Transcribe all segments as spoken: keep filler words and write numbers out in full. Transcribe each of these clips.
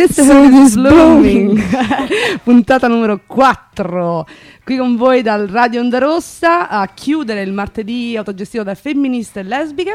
Sisterhood is Blooming, puntata numero quattro, qui con voi dal Radio Onda Rossa a chiudere il martedì autogestito da femministe e lesbiche.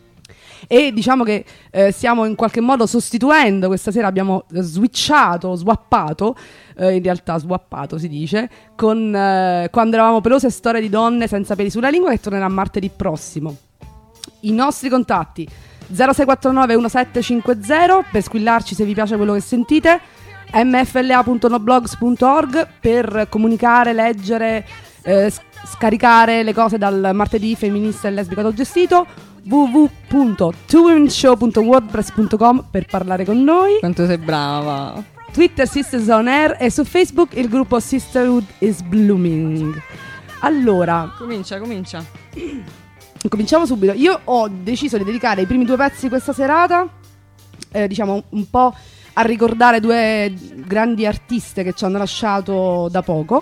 E diciamo che eh, stiamo in qualche modo sostituendo, questa sera abbiamo switchato, swappato, eh, in realtà swappato si dice, con eh, Quando eravamo pelose, storie di donne senza peli sulla lingua, che tornerà martedì prossimo. I nostri contatti zero sei quattro nove uno sette cinque zero per squillarci se vi piace quello che sentite, m f l a punto noblogs punto org per comunicare, leggere, eh, scaricare le cose dal martedì femminista e lesbico autogestito, w w w punto two women show punto wordpress punto com per parlare con noi. Quanto sei brava. Twitter Sisters on Air e su Facebook il gruppo Sisterhood is Blooming. Allora, comincia, comincia. Cominciamo subito. Io ho deciso di dedicare i primi due pezzi di questa serata, eh, diciamo un po' a ricordare due grandi artiste che ci hanno lasciato da poco.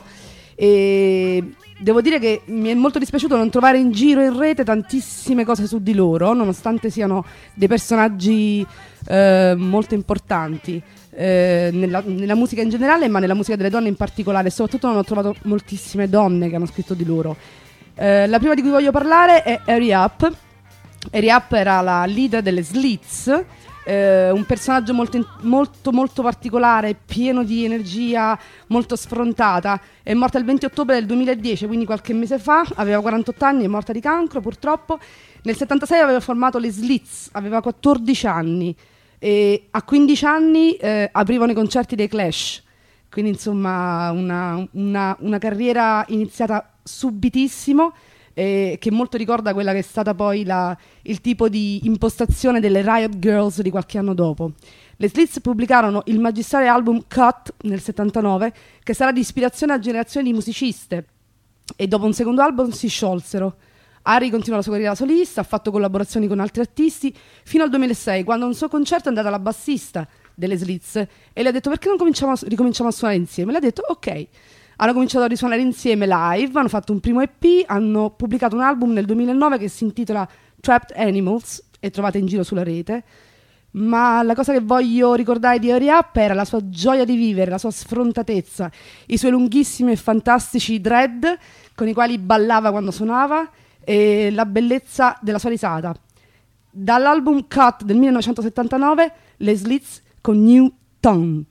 E devo dire che mi è molto dispiaciuto non trovare in giro in rete tantissime cose su di loro, nonostante siano dei personaggi eh, molto importanti eh, nella, nella musica in generale, ma nella musica delle donne in particolare. Soprattutto non ho trovato moltissime donne che hanno scritto di loro. Eh, la prima di cui voglio parlare è Hurry Up. Hurry Up era la leader delle Slits, eh, un personaggio molto, in- molto molto particolare, pieno di energia, molto sfrontata. È morta il venti ottobre del duemiladieci, quindi qualche mese fa, aveva quarantotto anni, è morta di cancro purtroppo. Nel settantasei aveva formato le Slits, aveva quattordici anni e a quindici anni eh, aprivano i concerti dei Clash, quindi insomma una, una, una carriera iniziata subitissimo, eh, che molto ricorda quella che è stata poi la, il tipo di impostazione delle Riot Girls di qualche anno dopo. Le Slits pubblicarono il magistrale album Cut nel settantanove, che sarà di ispirazione a generazioni di musiciste, e dopo un secondo album si sciolsero. Ari continua la sua carriera solista, ha fatto collaborazioni con altri artisti fino al duemilasei, quando a un suo concerto è andata la bassista delle Slits e le ha detto: perché non cominciamo a, ricominciamo a suonare insieme? Le ha detto ok. Hanno cominciato a risuonare insieme live, hanno fatto un primo E P, hanno pubblicato un album nel duemilanove che si intitola Trapped Animals e trovate in giro sulla rete. Ma la cosa che voglio ricordare di Hurry Up era la sua gioia di vivere, la sua sfrontatezza, i suoi lunghissimi e fantastici dread con i quali ballava quando suonava e la bellezza della sua risata. Dall'album Cut del millenovecentosettantanove, le Slits con New Tongue.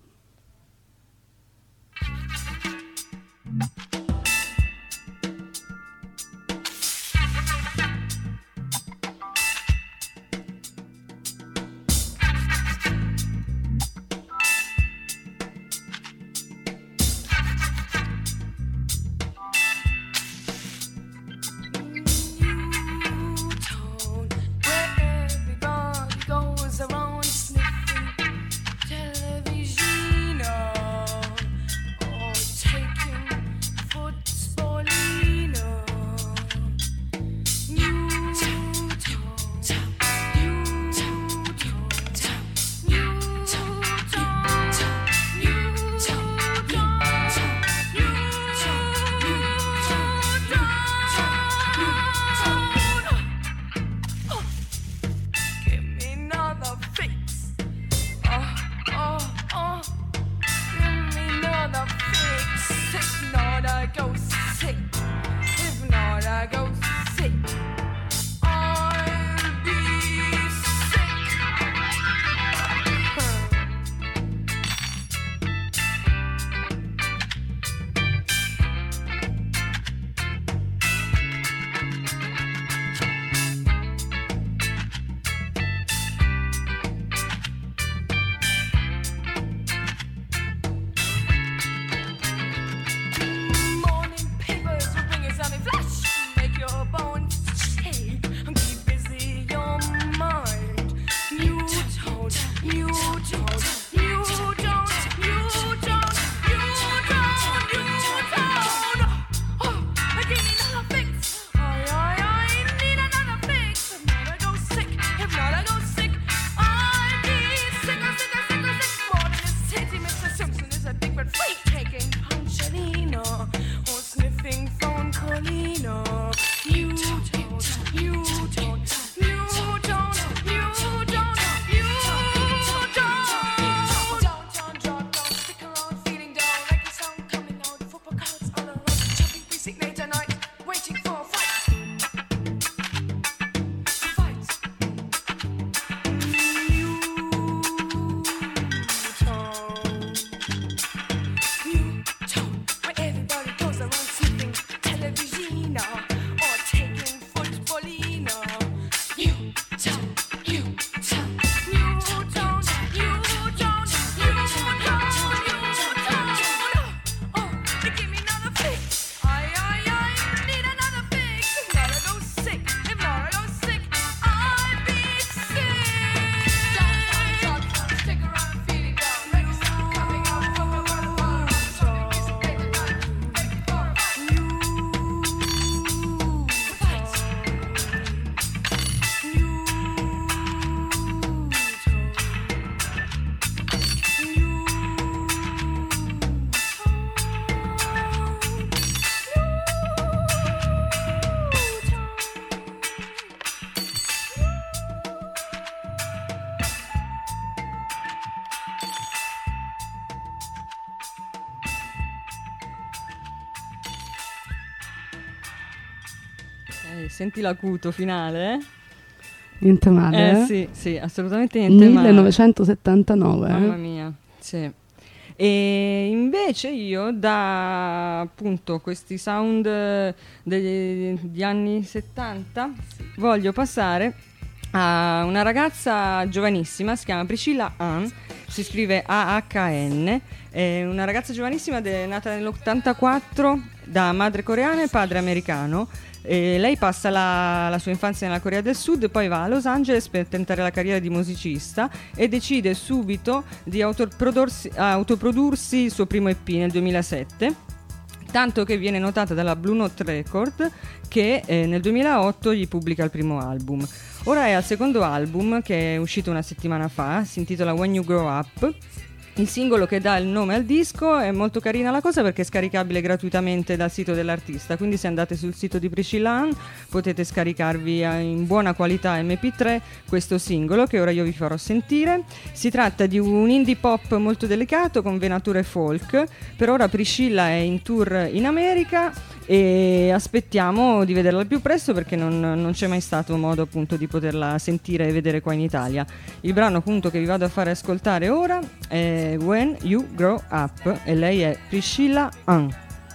Eh, senti l'acuto finale, eh? Niente male, Eh, eh? sì, sì, assolutamente niente male. millenovecentosettantanove, Mamma eh? mia, sì. E invece io da appunto questi sound eh, degli, degli anni settanta voglio passare a una ragazza giovanissima, si chiama Priscilla Ahn, si scrive A H N, è una ragazza giovanissima de- nata nell'ottantaquattro da madre coreana e padre americano. E lei passa la, la sua infanzia nella Corea del Sud, poi va a Los Angeles per tentare la carriera di musicista e decide subito di autoprodursi, autoprodursi il suo primo E P nel duemilasette, tanto che viene notata dalla Blue Note Record che eh, nel duemilaotto gli pubblica il primo album. Ora è al secondo album che è uscito una settimana fa, si intitola When You Grow Up. Il singolo che dà il nome al disco è molto carina la cosa perché è scaricabile gratuitamente dal sito dell'artista, quindi se andate sul sito di Priscilla Ahn potete scaricarvi in buona qualità emme pi tre questo singolo che ora io vi farò sentire. Si tratta di un indie pop molto delicato con venature folk. Per ora Priscilla è in tour in America e aspettiamo di vederla al più presto perché non, non c'è mai stato modo appunto di poterla sentire e vedere qua in Italia. Il brano appunto che vi vado a fare ascoltare ora è When You Grow Up e lei è Priscilla Ahn.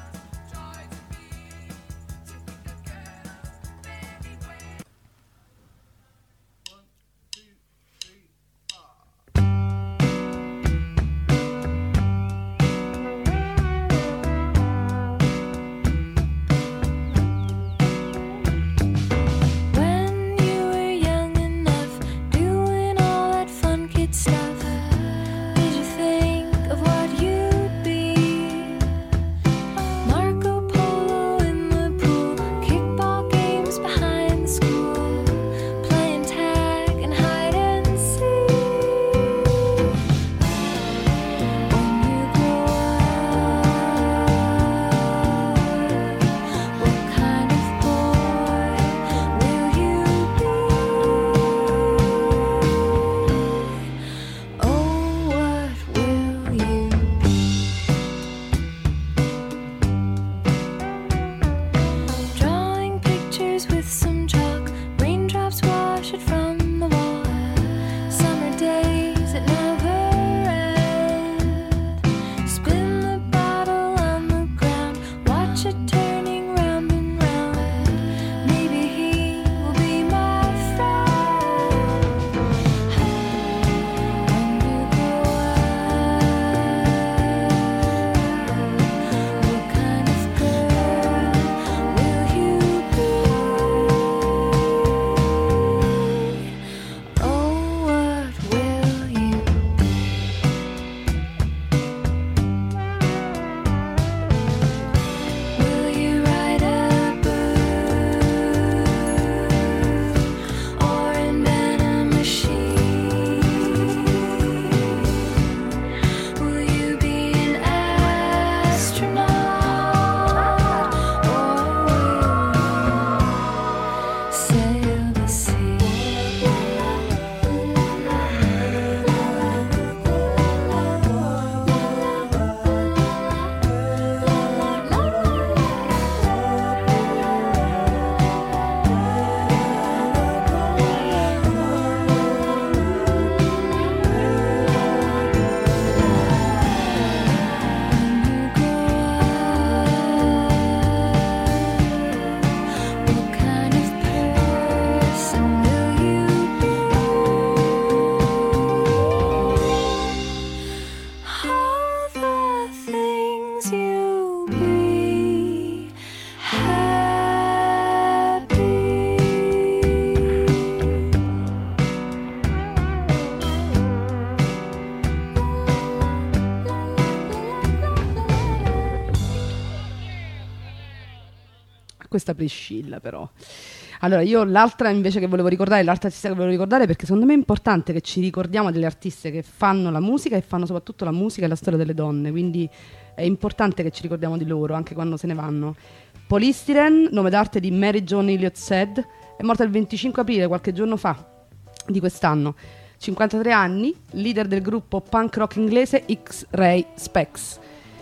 Questa Priscilla però. Allora io l'altra invece che volevo ricordare, l'altra artista che volevo ricordare, perché secondo me è importante che ci ricordiamo delle artiste che fanno la musica e fanno soprattutto la musica e la storia delle donne, quindi è importante che ci ricordiamo di loro anche quando se ne vanno. Polystyrene, nome d'arte di Mary Jo Elliott Said, è morta il venticinque aprile, qualche giorno fa di quest'anno, cinquantatré anni, leader del gruppo punk rock inglese X-Ray Spex.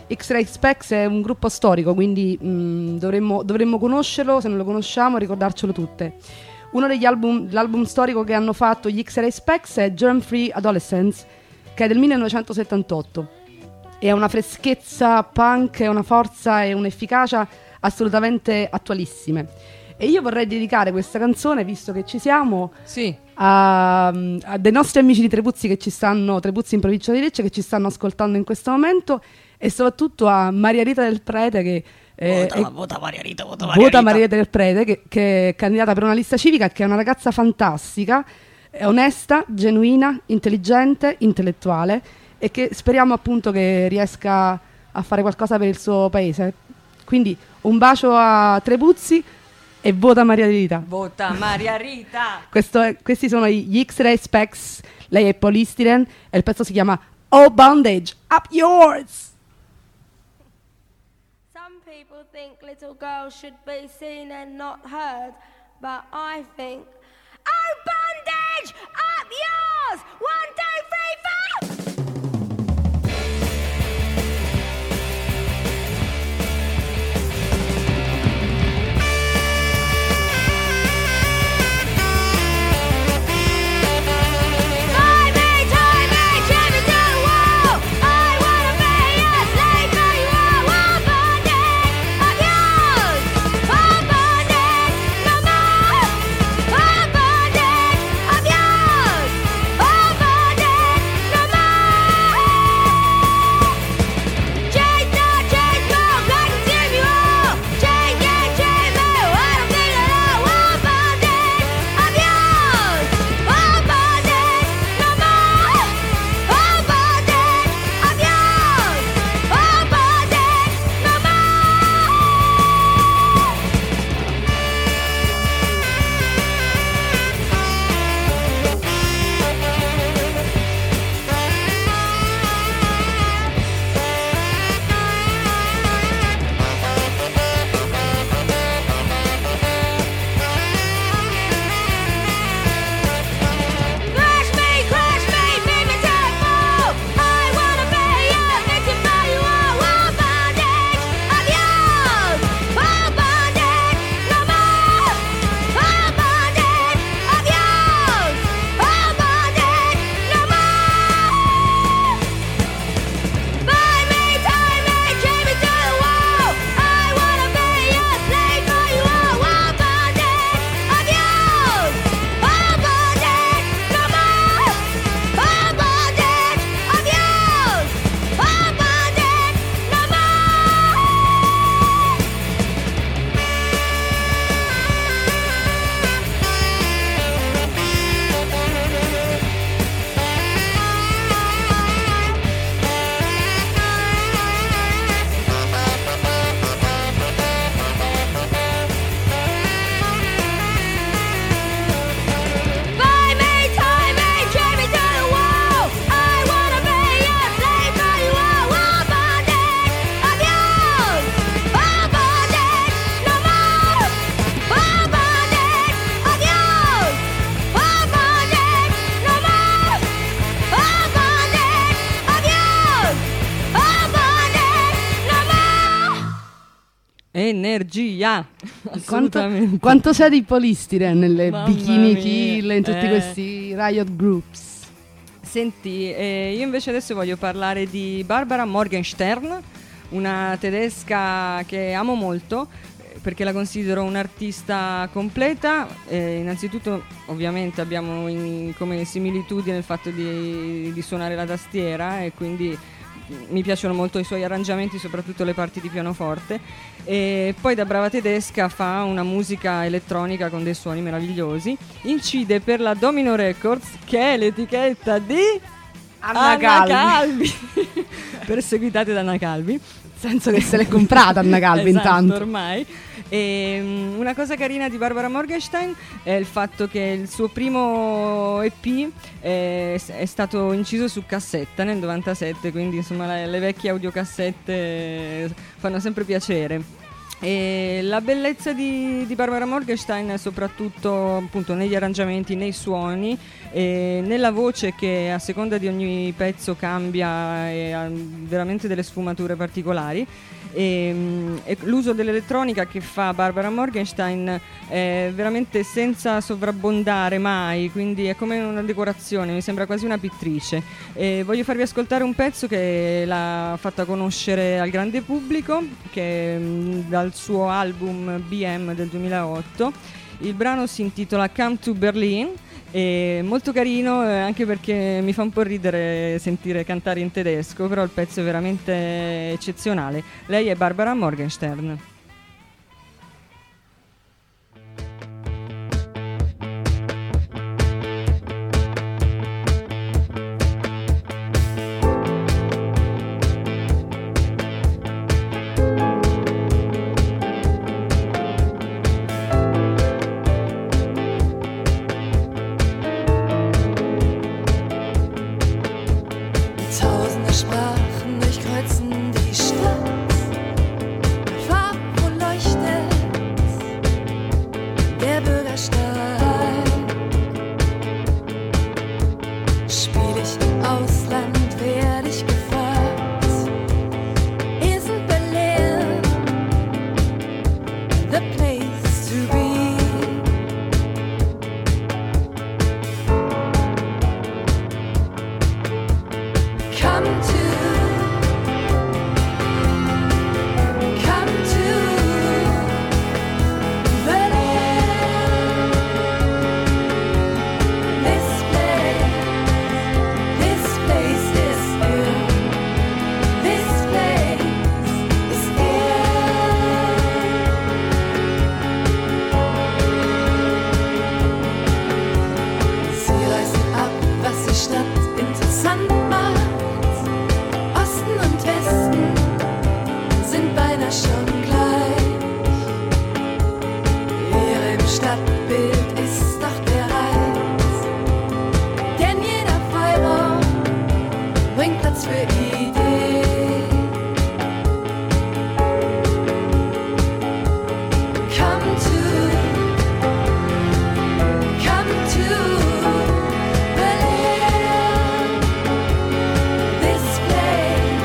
X-Ray Spex è un gruppo storico, quindi mh, dovremmo, dovremmo conoscerlo, se non lo conosciamo ricordarcelo tutte. Uno degli album, l'album storico che hanno fatto gli X-Ray Spex è Germ Free Adolescence, che è del millenovecentosettantotto. E ha una freschezza punk, una forza e un'efficacia assolutamente attualissime. E io vorrei dedicare questa canzone, visto che ci siamo, sì. a, a dei nostri amici di Trepuzzi che ci stanno, Trepuzzi in provincia di Lecce, che ci stanno ascoltando in questo momento, e soprattutto a Maria Rita del Prete che eh, vota, è, vota Maria Rita, vota Maria vota Rita. Maria Rita del Prete che, che è candidata per una lista civica, che è una ragazza fantastica, è onesta, genuina, intelligente, intellettuale, e che speriamo appunto che riesca a fare qualcosa per il suo paese. Quindi un bacio a Trepuzzi e vota Maria Rita. Vota Maria Rita. Questo è, questi sono gli X-Ray Spex, lei è Polystyren e il pezzo si chiama Oh Bondage, Up Yours! Some people think little girls should be seen and not heard, but I think oh bondage, up yours! One, two, three, four! Energia, Quanto, assolutamente. quanto sei di Polystyren nelle Mamma Bikini mia. Kill, in tutti Eh. questi riot groups? Senti, eh, io invece adesso voglio parlare di Barbara Morgenstern, una tedesca che amo molto eh, perché la considero un'artista completa. Eh, innanzitutto ovviamente abbiamo in- come similitudine il fatto di, di suonare la tastiera, e quindi mi piacciono molto i suoi arrangiamenti, soprattutto le parti di pianoforte. E poi da brava tedesca fa una musica elettronica con dei suoni meravigliosi. Incide per la Domino Records, che è l'etichetta di Anna Calvi. Calvi. Perseguitate da Anna Calvi. Nel senso che se l'è comprata Anna Calvi Esatto, intanto. ormai. E, um, una cosa carina di Barbara Morgenstern è il fatto che il suo primo E P è, è stato inciso su cassetta nel novantasette, quindi insomma le, le vecchie audiocassette fanno sempre piacere. E la bellezza di, di Barbara Morgenstern è soprattutto appunto negli arrangiamenti, nei suoni, e nella voce che a seconda di ogni pezzo cambia e ha veramente delle sfumature particolari. E, e l'uso dell'elettronica che fa Barbara Morgenstern è veramente senza sovrabbondare mai, quindi è come una decorazione, mi sembra quasi una pittrice. E voglio farvi ascoltare un pezzo che l'ha fatta conoscere al grande pubblico, che è dal suo album B M del duemilaotto. Il brano si intitola Come to Berlin. È molto carino, eh, anche perché mi fa un po' ridere sentire cantare in tedesco, però il pezzo è veramente eccezionale. Lei è Barbara Morgenstern. Tausende Sprachen durchkreuzen die Stadt. Farbenfroh leuchtet der Bürgersteig. Spiel ich im Ausland, werd ich gefragt. Isn't Berlin the place to be? Come to, come to Berlin. This place, this place is ill. This place is ill. Sie reißen ab, was die Stadt interessant macht. Osten und Westen sind beinahe schon gleich. Leere im Stadtbild ist doch der Reiz. Denn jeder Freiraum bringt Platz für Ideen. Come to, come to Berlin. This place,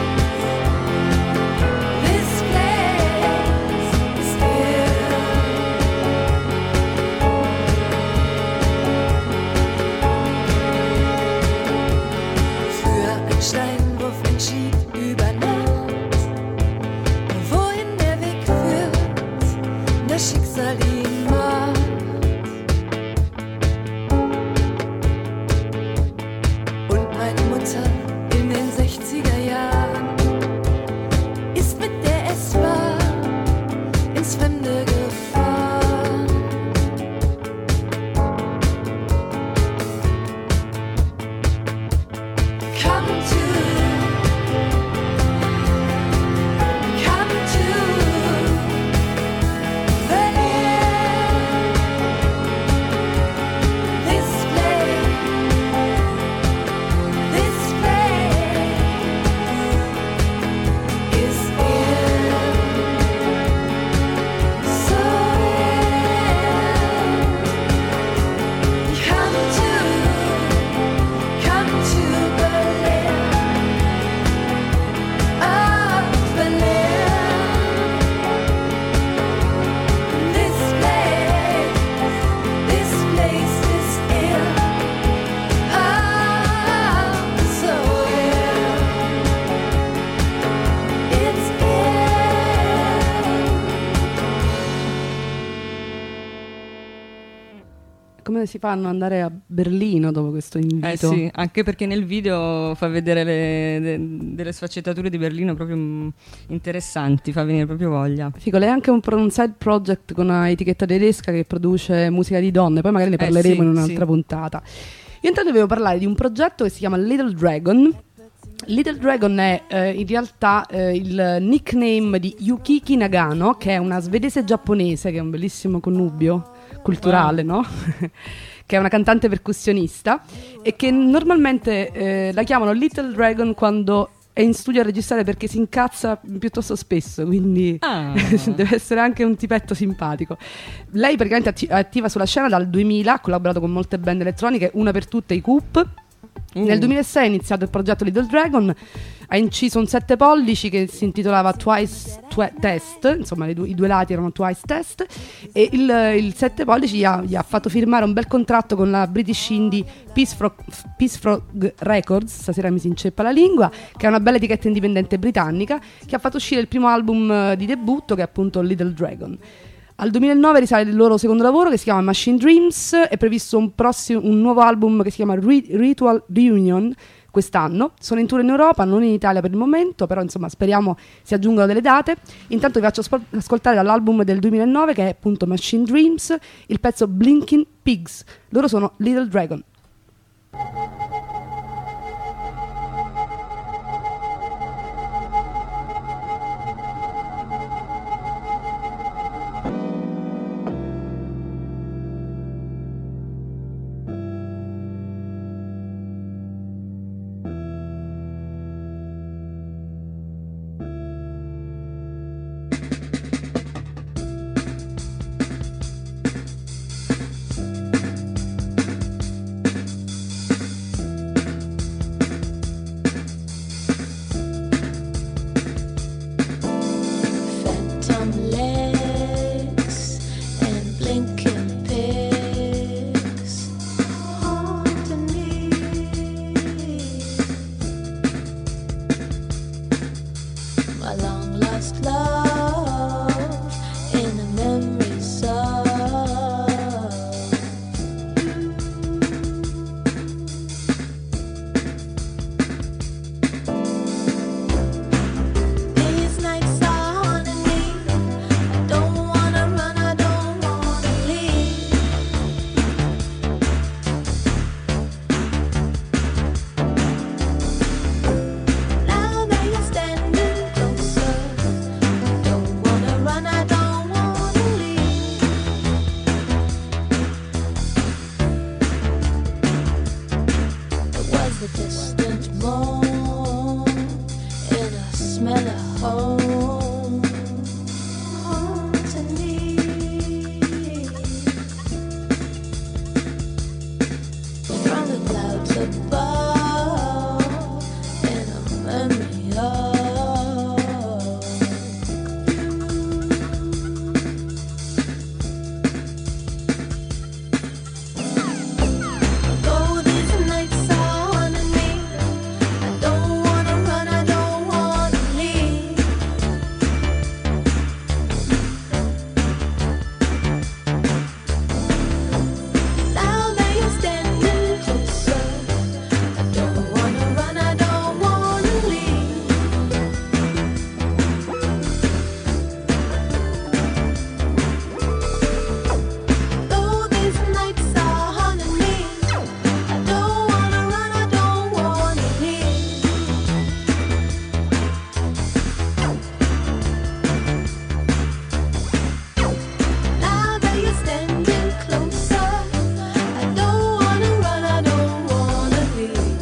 this place is ill. Für einen Steinwurf entschied über Nacht, wohin der Weg führt, das Schicksal ihn macht. Und meine Mutter in den sechziger Jahren ist mit der S-Bahn ins Fremde gefahren. Come to, come to Berlin. This place, this place is ill. So ill. Come to, come to Berlin. Ah, Berlin. This place, this place is ill. Ah, so ill. It's Come si fanno ad andare a Berlino dopo questo invito? Eh sì, anche perché nel video fa vedere le, de, delle sfaccettature di Berlino proprio mm, interessanti, fa venire proprio voglia. Figo, lei ha anche un, pro- un side project con una etichetta tedesca che produce musica di donne, poi magari ne Eh parleremo sì, in un'altra sì. puntata. Io intanto dovevo parlare di un progetto che si chiama Little Dragon. Little Dragon è eh, in realtà eh, il nickname di Yukiki Nagano, che è una svedese giapponese, che è un bellissimo connubio culturale, no? Che è una cantante percussionista e che normalmente eh, la chiamano Little Dragon quando è in studio a registrare perché si incazza piuttosto spesso, quindi Ah. deve essere anche un tipetto simpatico. Lei praticamente atti- è attiva sulla scena dal duemila, ha collaborato con molte band elettroniche, una per tutte i Coop. Uh. Nel duemilasei è iniziato il progetto Little Dragon, ha inciso un sette pollici che si intitolava Twice Twe- Test, insomma i due, i due lati erano Twice Test, e il, il sette pollici gli ha, gli ha fatto firmare un bel contratto con la British Indie Peace Frog, Peace Frog Records, stasera mi si inceppa la lingua, che è una bella etichetta indipendente britannica, che ha fatto uscire il primo album eh, di debutto, che è appunto Little Dragon. Al duemilanove risale il loro secondo lavoro, che si chiama Machine Dreams. È previsto un, prossimo, un nuovo album che si chiama Ri- Ritual Reunion quest'anno. Sono in tour in Europa, non in Italia per il momento, però insomma speriamo si aggiungano delle date. Intanto vi faccio ascol- ascoltare dall'album del duemilanove, che è appunto Machine Dreams, il pezzo Blinking Pigs. Loro sono Little Dragon. Phantom legs and blinking pigs haunting me. My long lost love in the memories of these nights are haunting me. I don't wanna run, I don't wanna leave. Now that you're standing closer, I don't wanna run, I don't wanna leave. It was a distant moan in a smell of home haunting me. From the clouds above in a memory of though these nights are haunting me, I don't wanna run, I don't wanna leave. Now that you're standing closer, I don't wanna run, I don't wanna leave. Though these nights are haunting me, I don't wanna run, I don't wanna leave. Now that you're standing closer, I don't wanna run, I don't wanna leave.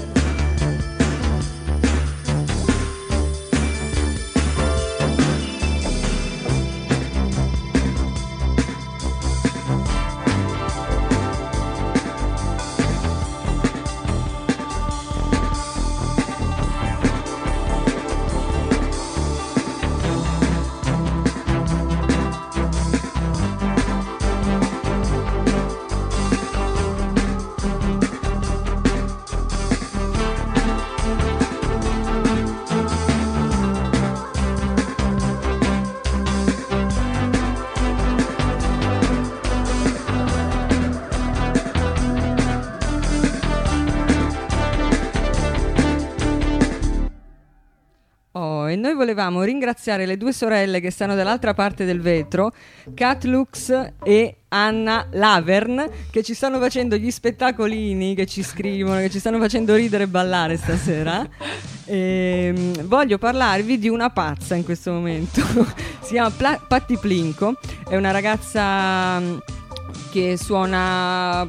Oh, e noi volevamo ringraziare le due sorelle che stanno dall'altra parte del vetro, Kat Lux e Anna Lavern, che ci stanno facendo gli spettacolini, che ci scrivono, che ci stanno facendo ridere e ballare stasera. E, voglio parlarvi di una pazza in questo momento. Si chiama Pla- Patti Plinko, è una ragazza mm, che suona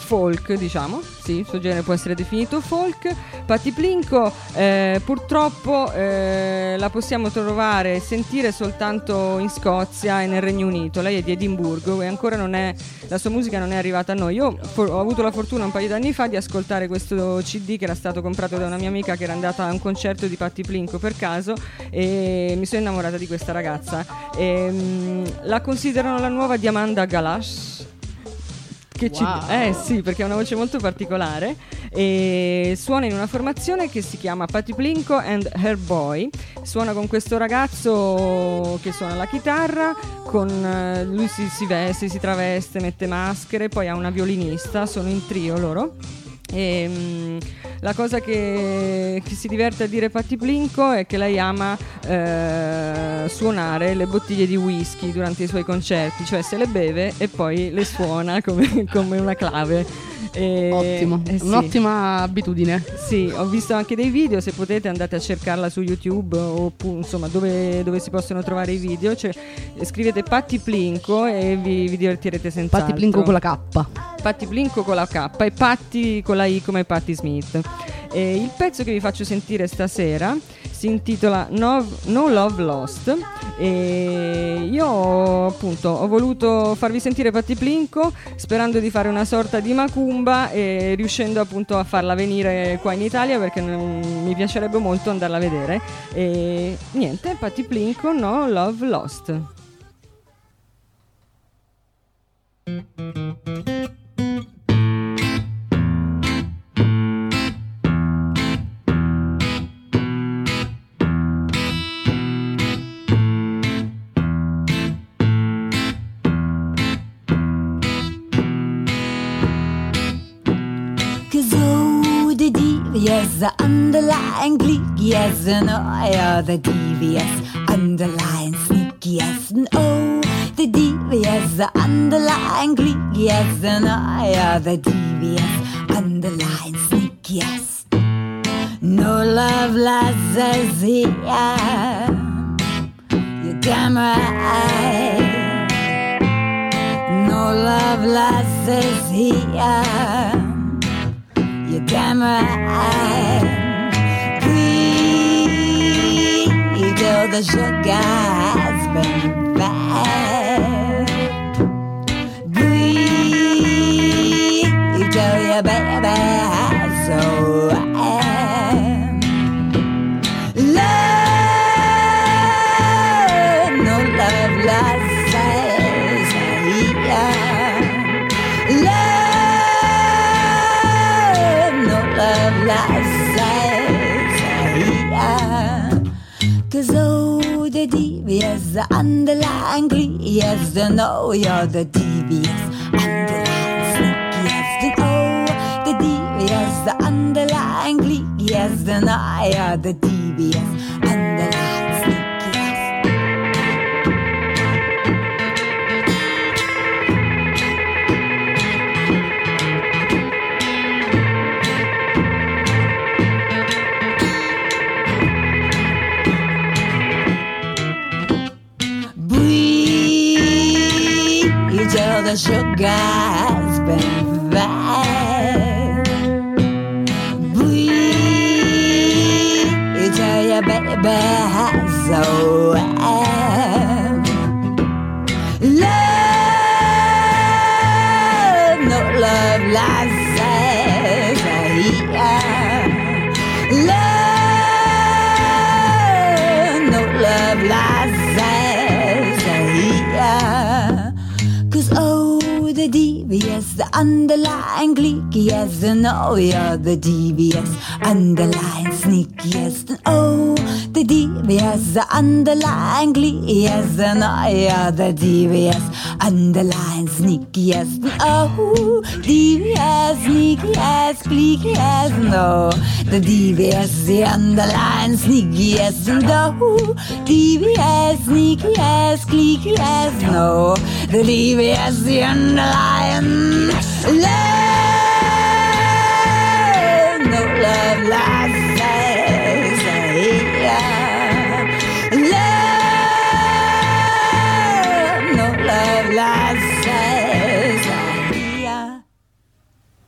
folk, diciamo, sì, il suo genere può essere definito folk. Patti Plinko eh, purtroppo eh, la possiamo trovare e sentire soltanto in Scozia e nel Regno Unito. Lei è di Edimburgo e ancora non è, la sua musica non è arrivata a noi. Io for- ho avuto la fortuna un paio di anni fa di ascoltare questo C D che era stato comprato da una mia amica che era andata a un concerto di Patti Plinko per caso e mi sono innamorata di questa ragazza. E, mh, la considerano la nuova di Amanda Galash. Che ci, Wow. eh sì, perché ha una voce molto particolare e suona in una formazione che si chiama Patti Plinko and Her Boy. Suona con questo ragazzo che suona la chitarra, con eh, lui si, si veste, si traveste, mette maschere, poi ha una violinista, sono in trio loro. E, mh, la cosa che, che si diverte a dire Patti Plinko è che lei ama eh, suonare le bottiglie di whisky durante i suoi concerti, cioè se le beve e poi le suona come, come una clave. E, Ottimo, eh sì. un'ottima abitudine. Sì, ho visto anche dei video, se potete andate a cercarla su YouTube o insomma dove, dove si possono trovare i video, cioè, scrivete Patti Plinko e vi, vi divertirete senz'altro. Patti Plinko con la K. Patti Plinko con la K e Patti con la I come Patti Smith. E il pezzo che vi faccio sentire stasera si intitola No, No Love Lost e io appunto ho voluto farvi sentire Patti Plinko sperando di fare una sorta di macumba e riuscendo appunto a farla venire qua in Italia perché mm, mi piacerebbe molto andarla a vedere e niente, Patti Plinko No Love Lost. Yes, the underlying gleek, yes, and oh, yeah, the devious underlying sneak, yes, and oh, the devious, the underlying gleek, yes, and oh, yeah, the devious underlying sneak, yes. No love lasts here, you're damn right. No love lasts here. You're damn right. Breathe till the sugar has been bad. Breathe till your baby has so am. Love, no love lasts here. Love, love lies, cause oh, the devious, the underlying glee, yes, the no, you're the devious, underlying sneak, yes, the oh, the devious, the underlying glee, yes, the no, you're the devious, underlying sneak, yes. Till the sugar has been bad. Breathe till your baby has so am. Love, no love lasts here. Love, no love lasts here. Cause oh, the devious, the underlying gleek, yes, and oh, you're the devious, underlying sneak, yes, and oh, the devious, the underlying gleek, yes, and oh, you're the devious, underlying sneak, yes, and oh, devious, sneak, yes, gleek, yes, no, the devious, the underlying sneak, yes, and oh, devious, sneak, yes, gleek, yes, no, the devious, the underlying love, no love lasts here. Love, no love lasts here.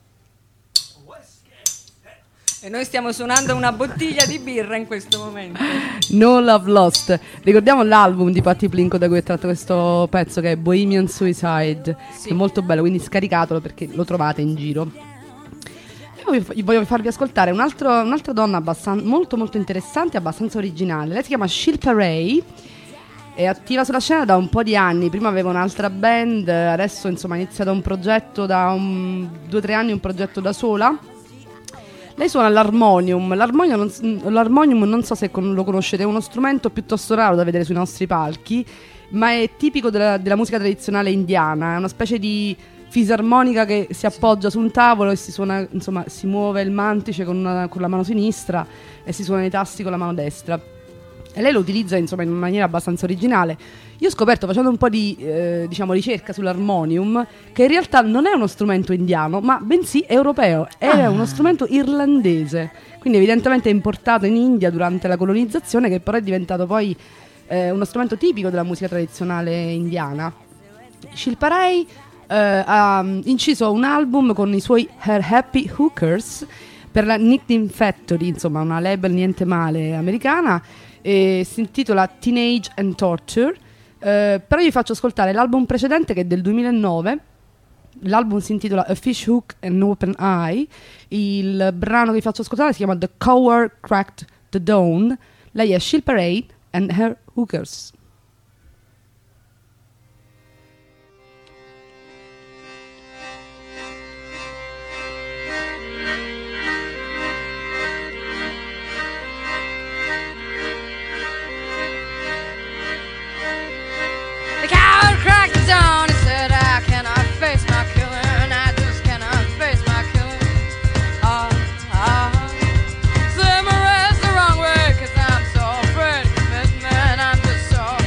E noi stiamo suonando una bottiglia di birra in questo momento. No Love Lost. Ricordiamo l'album di Patti Plinko da cui è tratto questo pezzo, che è Bohemian Suicide, Sì. che è molto bello, quindi scaricatelo perché lo trovate in giro. E poi vi voglio farvi ascoltare un altro- un'altra donna abbastan- molto molto interessante e abbastanza originale. Lei si chiama Shilpa Ray, è attiva sulla scena da un po' di anni. Prima aveva un'altra band, adesso insomma ha iniziato un progetto da un, due o tre anni, un progetto da sola. Lei suona l'armonium. L'armonium non, s- l'armonium non so se con- lo conoscete, è uno strumento piuttosto raro da vedere sui nostri palchi, ma è tipico della, della musica tradizionale indiana. È una specie di fisarmonica che si appoggia su un tavolo e si suona, insomma, si muove il mantice con, una- con la mano sinistra e si suonano i tasti con la mano destra. E lei lo utilizza insomma in maniera abbastanza originale. Io ho scoperto facendo un po' di eh, diciamo ricerca sull'armonium che in realtà non è uno strumento indiano, ma bensì europeo, è Ah. uno strumento irlandese, quindi evidentemente importato in India durante la colonizzazione, che però è diventato poi eh, uno strumento tipico della musica tradizionale indiana. Shilpa Ray eh, ha mm, inciso un album con i suoi Her Happy Hookers per la Nickname Factory, insomma una label niente male americana, e si intitola Teenage and Torture. Eh, però vi faccio ascoltare l'album precedente, che è del duemilanove. L'album si intitola A Fish Hook and Open Eye. Il brano che vi faccio ascoltare si chiama The Coward Cracked the Dawn. Lei è Shilpa Ray and Her Hookers. The coward cracked the dawn and said, I cannot face my killing. I just cannot face my killing. Ah, ah. Slim arrest the wrong way, cause I'm so afraid of commitment. I'm just so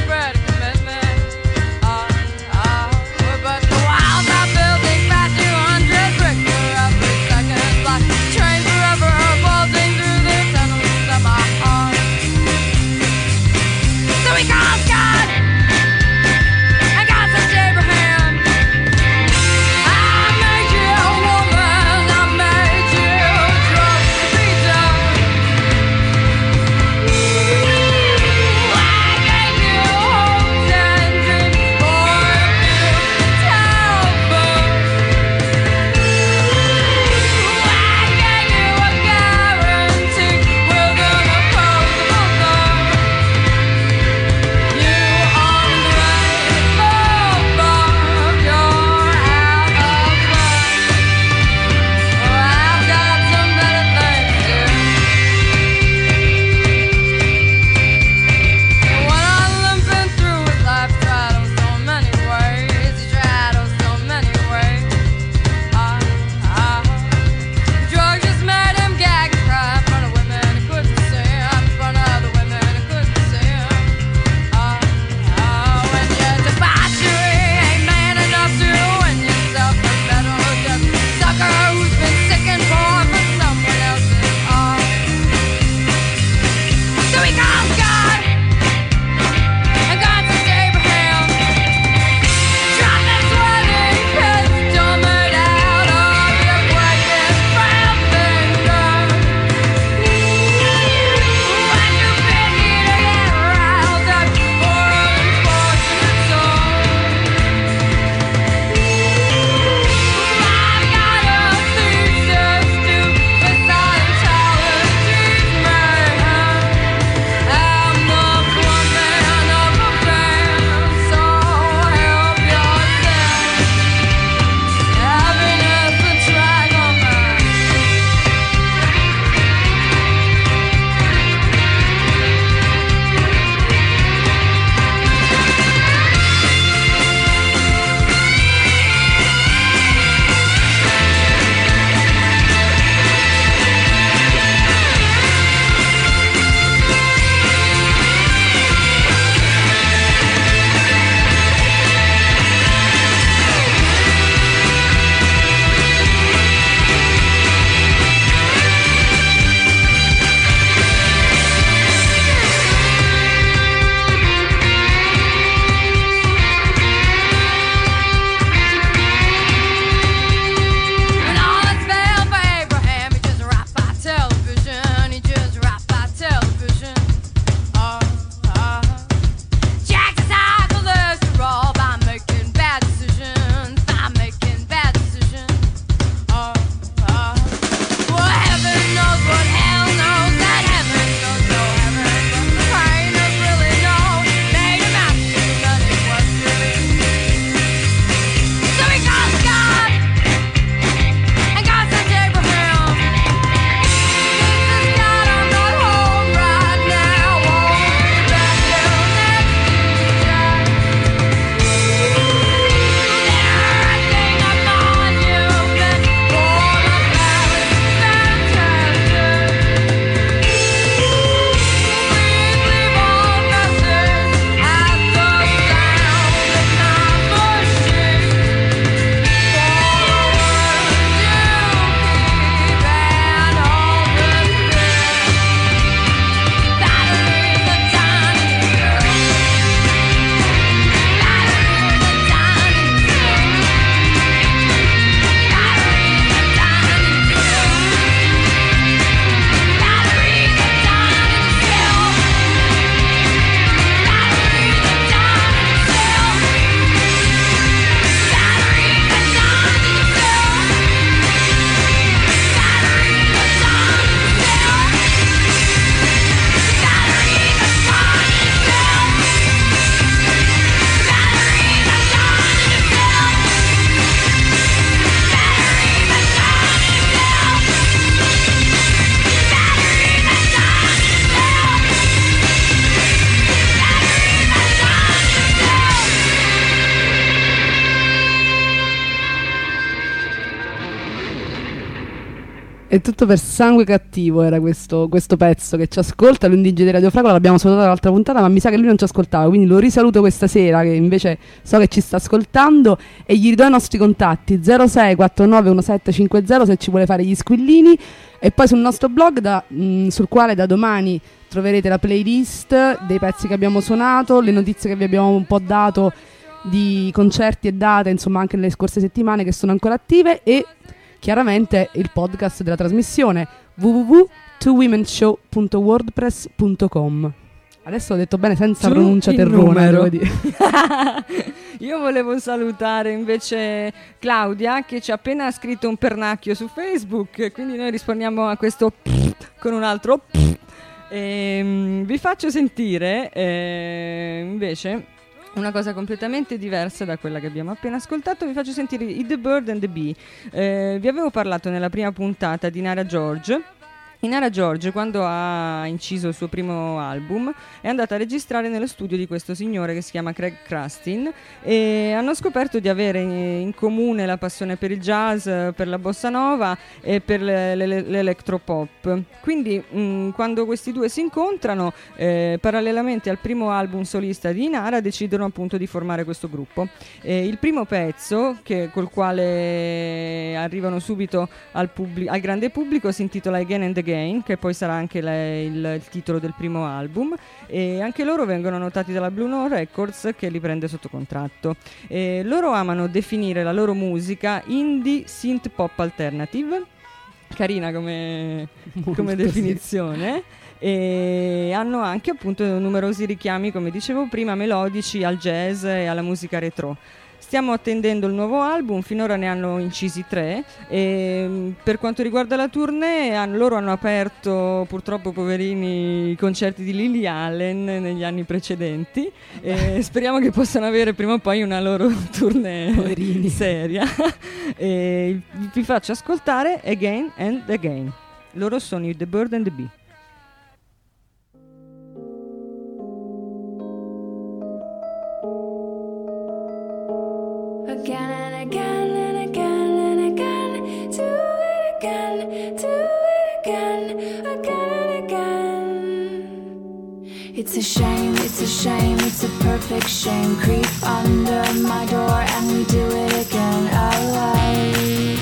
È tutto per Sangue Cattivo, era questo, questo pezzo che ci ascolta. Lui, un D J di Radio Fragola, l'abbiamo salutato l'altra puntata, ma mi sa che lui non ci ascoltava, quindi lo risaluto questa sera, che invece so che ci sta ascoltando, e gli ridò i nostri contatti zero sei quattro nove uno sette cinque zero se ci vuole fare gli squillini, e poi sul nostro blog da, mh, sul quale da domani troverete la playlist dei pezzi che abbiamo suonato, le notizie che vi abbiamo un po' dato di concerti e date, insomma anche nelle scorse settimane che sono ancora attive, e chiaramente il podcast della trasmissione w w w punto two women show punto wordpress punto com. Adesso l'ho detto bene senza Tu pronuncia in terrona, numero. devo dire. Io volevo salutare invece Claudia, che ci ha appena scritto un pernacchio su Facebook, quindi noi rispondiamo a questo con un altro. E, vi faccio sentire eh, invece una cosa completamente diversa da quella che abbiamo appena ascoltato. Vi faccio sentire i The Bird and the Bee. Eh, vi avevo parlato nella prima puntata di Nara George. E Nara George, quando ha inciso il suo primo album, è andata a registrare nello studio di questo signore che si chiama Craig Crastin, e hanno scoperto di avere in comune la passione per il jazz, per la bossa nova e per le- le- l'elettropop. Quindi mh, quando questi due si incontrano, eh, parallelamente al primo album solista di Nara, decidono appunto di formare questo gruppo. Eh, il primo pezzo, che, col quale arrivano subito al, pubblico, al grande pubblico, si intitola Again and Again, che poi sarà anche le- il, il titolo del primo album, e anche loro vengono notati dalla Blue Note Records, che li prende sotto contratto. E loro amano definire la loro musica indie synth pop alternative, carina come, Molto, come sì. definizione. E hanno anche appunto numerosi richiami, come dicevo prima, melodici al jazz e alla musica retro. Stiamo attendendo il nuovo album, finora ne hanno incisi tre, e mh, per quanto riguarda la tournée, han- loro hanno aperto, purtroppo poverini, i concerti di Lily Allen negli anni precedenti, e speriamo che possano avere prima o poi una loro tournée Poverini. seria. E vi faccio ascoltare Again and Again. Loro sono i The Bird and the Bee. Again and again and again and again, do it again, do it again, again and again. It's a shame, it's a shame, it's a perfect shame. Creep under my door and we do it again. Alright.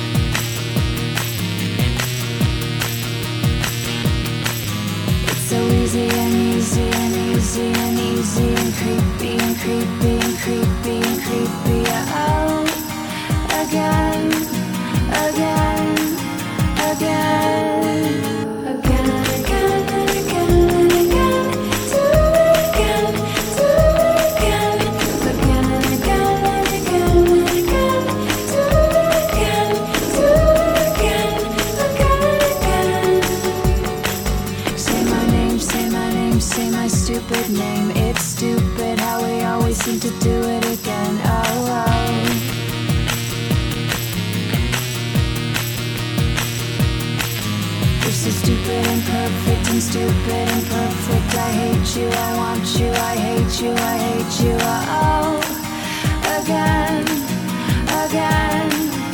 It's so easy and easy and easy and easy and creepy and creepy and creepy and creepy. Oh, again, again, again, again and again and again and again. Do it again, do it again, again and again and again and again. Do it again, do it again, again and again. Say my name, say my name, say my stupid name. It's stupid how we always seem to do it again. Oh, oh. You're so stupid and perfect and stupid and perfect. I hate you, I want you, I hate you, I hate you. Oh, again, again,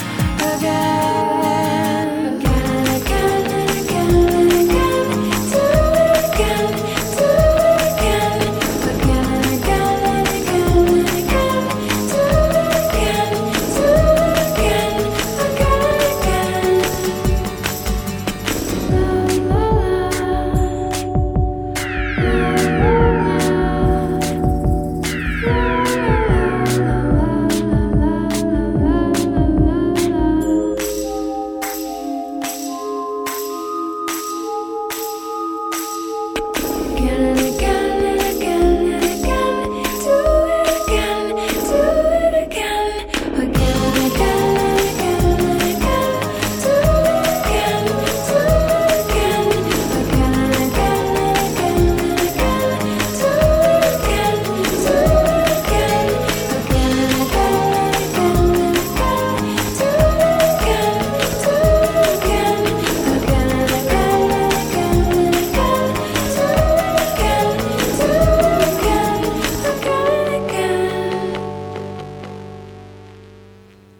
again, again and again and again and again. Do it again, do it again, again and again and again and again. Do it again, do it again, again and again. La la la.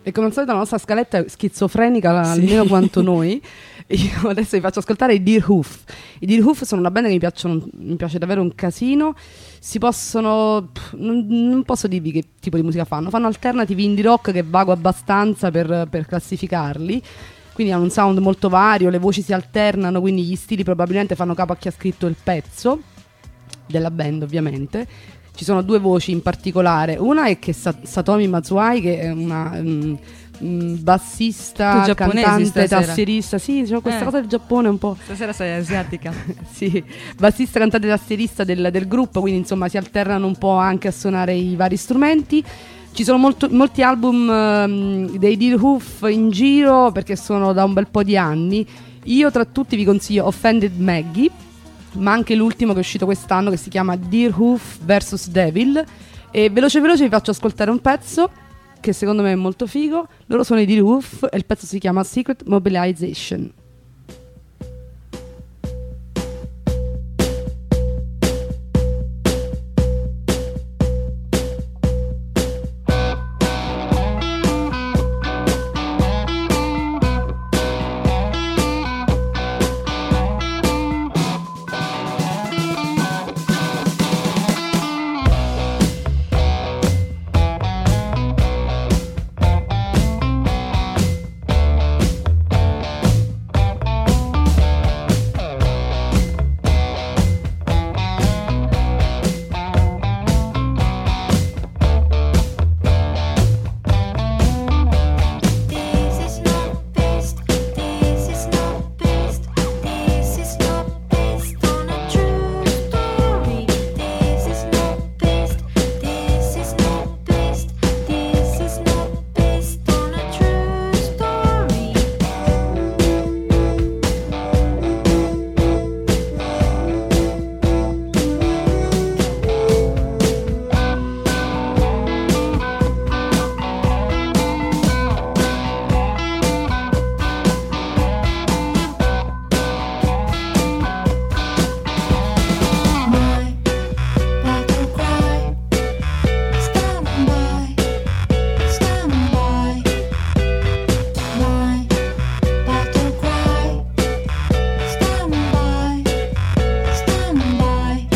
E come al solito la nostra scaletta è schizofrenica Sì. almeno quanto noi. Io adesso vi faccio ascoltare i Dear Hoof. I Dear Hoof sono una band che mi piacciono, mi piace davvero un casino. Si possono, pff, non, non posso dirvi che tipo di musica fanno. Fanno alternative indie rock che vago abbastanza per, per classificarli. Quindi hanno un sound molto vario, le voci si alternano, quindi gli stili probabilmente fanno capo a chi ha scritto il pezzo della band, ovviamente. Ci sono due voci in particolare. Una è che Sa- Satomi Matsuai, che è una mm, mm, bassista, Tu giapponesi cantante, stasera. tastierista. Sì, c'ho questa Eh. cosa del Giappone un po'. Stasera sei asiatica. Sì, bassista, cantante, tastierista del, del gruppo, quindi insomma si alternano un po' anche a suonare i vari strumenti. Ci sono molto- molti album ehm, dei Dear Hoof in giro perché sono da un bel po' di anni. Io tra tutti vi consiglio Offended Maggie, ma anche l'ultimo che è uscito quest'anno che si chiama Dear Hoof versus Devil. E veloce veloce vi faccio ascoltare un pezzo che secondo me è molto figo. Loro sono i Dear Hoof e il pezzo si chiama Secret Mobilization. This is not based, this is not based, this is not based on a true story. This is not based, this is not based, this is not based on a true story. My battle cry, stand by, stand by. My battle cry, stand by, stand by.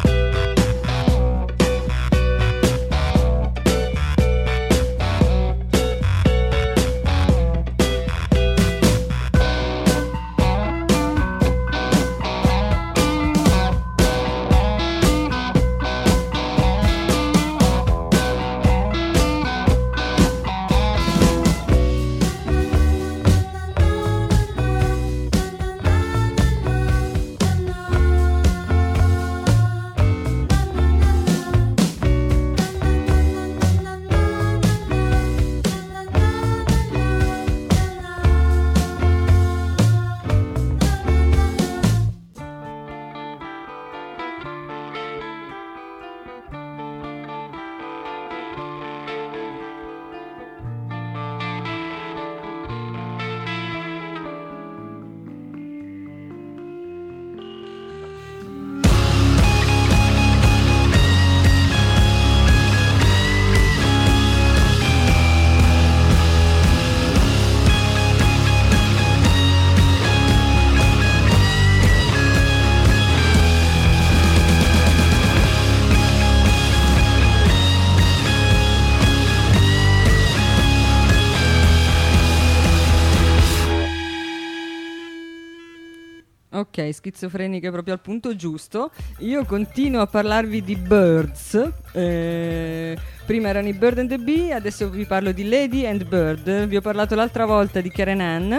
Ok, schizofreniche proprio al punto giusto. Io continuo a parlarvi di Birds. Eh, prima erano i Bird and the Bee, adesso vi parlo di Lady and Bird. Vi ho parlato l'altra volta di Karen Ann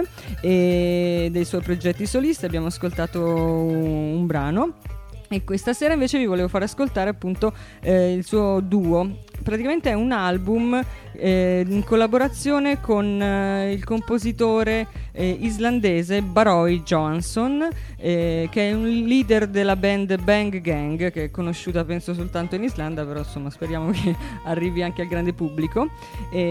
e dei suoi progetti solisti. Abbiamo ascoltato un brano. E questa sera invece vi volevo far ascoltare appunto eh, il suo duo. Praticamente è un album eh, in collaborazione con eh, il compositore eh, islandese Baroy Johansson, eh, che è un leader della band Bang Gang, che è conosciuta penso soltanto in Islanda, però insomma speriamo che arrivi anche al grande pubblico.